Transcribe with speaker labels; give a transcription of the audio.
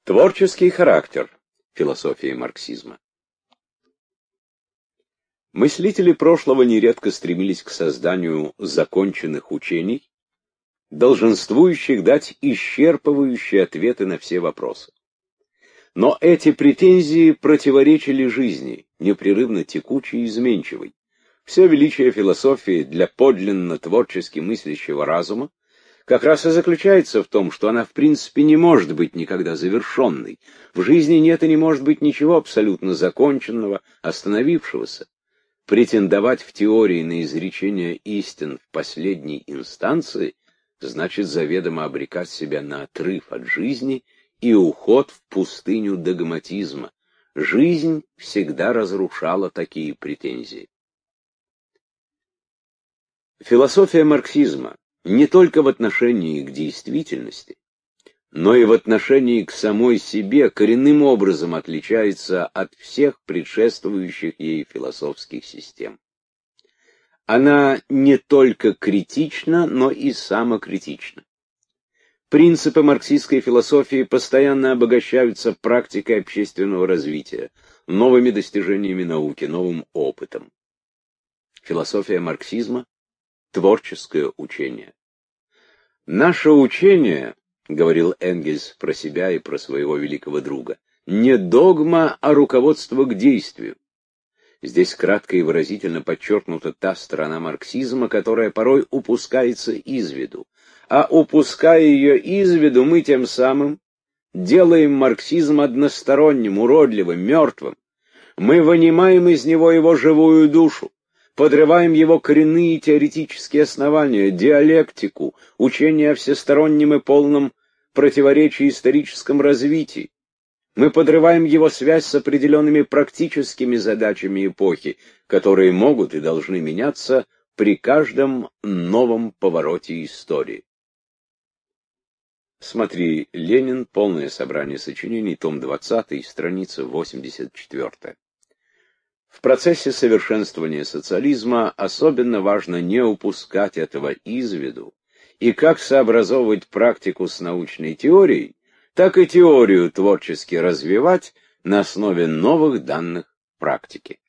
Speaker 1: Творческий характер философии марксизма. Мыслители прошлого нередко стремились к созданию законченных учений, долженствующих дать исчерпывающие ответы на все вопросы. Но эти претензии противоречили жизни, непрерывно текучей и изменчивой. Все величие философии для подлинно творчески мыслящего разума как раз и заключается в том, что она в принципе не может быть никогда завершенной. В жизни нет и не может быть ничего абсолютно законченного, остановившегося. Претендовать в теории на изречение истин в последней инстанции значит заведомо обрекать себя на отрыв от жизни и уход в пустыню догматизма. Жизнь всегда разрушала такие претензии. Философия марксизма не только в отношении к действительности, но и в отношении к самой себе коренным образом отличается от всех предшествующих ей философских систем. Она не только критична, но и самокритична. Принципы марксистской философии постоянно обогащаются практикой общественного развития, новыми достижениями науки, новым опытом. Философия марксизма — творческое учение. Наше учение, — говорил Энгельс про себя и про своего великого друга, — не догма, а руководство к действию. Здесь кратко и выразительно подчеркнута та сторона марксизма, которая порой упускается из виду. А упуская ее из виду, мы тем самым делаем марксизм односторонним, уродливым, мертвым. Мы вынимаем из него его живую душу, подрываем его коренные теоретические основания, диалектику, учение о всестороннем и полном противоречии историческом развитии. Мы подрываем его связь с определенными практическими задачами эпохи, которые могут и должны меняться при каждом новом повороте истории. Смотри, Ленин, полное собрание сочинений, том 20, страница 84. В процессе совершенствования социализма особенно важно не упускать этого из виду, и как сообразовывать практику с научной теорией, так и теорию творчески развивать на основе новых данных практики.